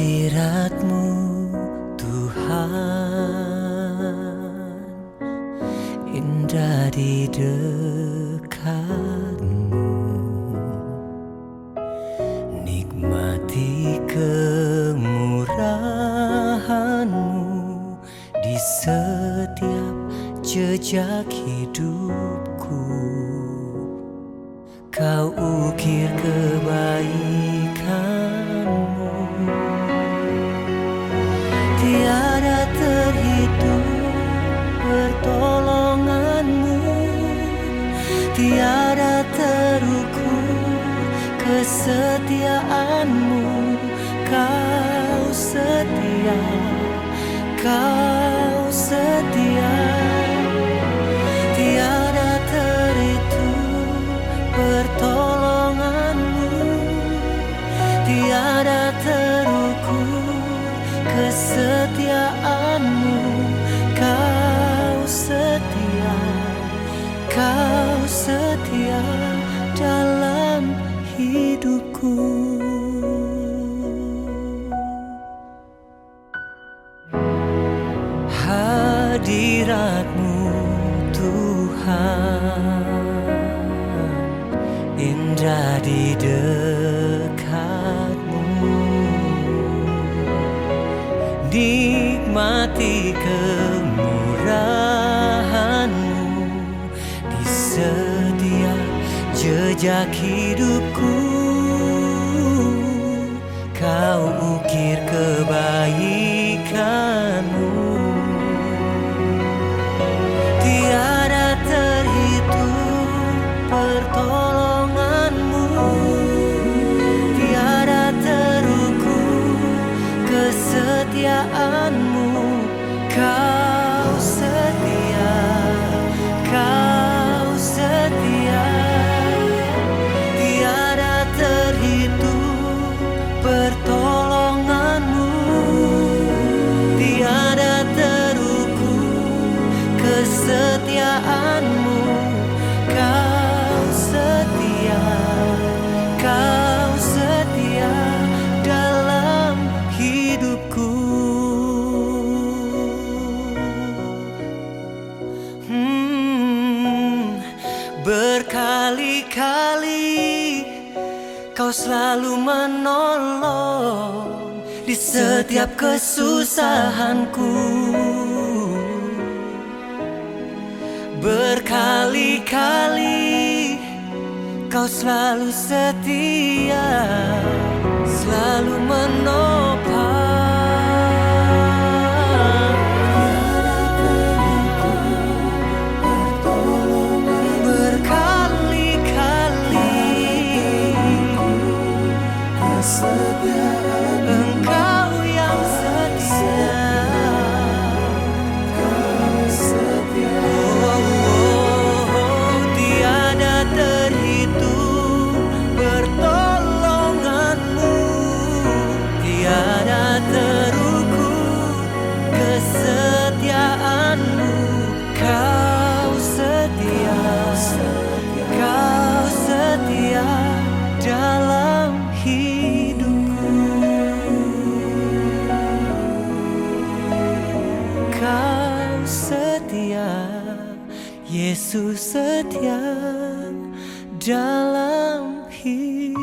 Hadirat-Mu Tuhan, indah di dekat-Mu. Nikmati kemurahan-Mu di setiap jejak hidupku. Kau ukir kebaikan-Mu, tiada terhitung pertolongan-Mu, tiada terukur kesetiaan-Mu. Kau setia, Kau setia, tiada terhitung pertolongan-Mu, tiada terukur kesetiaan-Mu. Kau setia, Kau setia dalam hidupku. Hadirat-Mu Tuhan, indah di dekat-Mu. Nikmati kemurahan-Mu di setiap jejak hidupku. Kau ukir kebaikan-Mu, tiada terhitung pertolongan-Mu, tiada terukur kesetiaan-Mu. Kau setia, Kau setia, tiada terhitung pertolongan-Mu, tiada terukur kesetiaan-Mu. Kau setia, Kau setia dalam hidupku. Berkali-kali Kau selalu menolong di setiap kesusahanku. Berkali-kali Kau selalu setia, selalu menopang. Engkau yang setia, tiada terhitung pertolongan-Mu, tiada terukur kesetiaan-Mu. Kau setia, Kau setia dalam hidupku. Kau setia, Yesus setia dalam hidupku.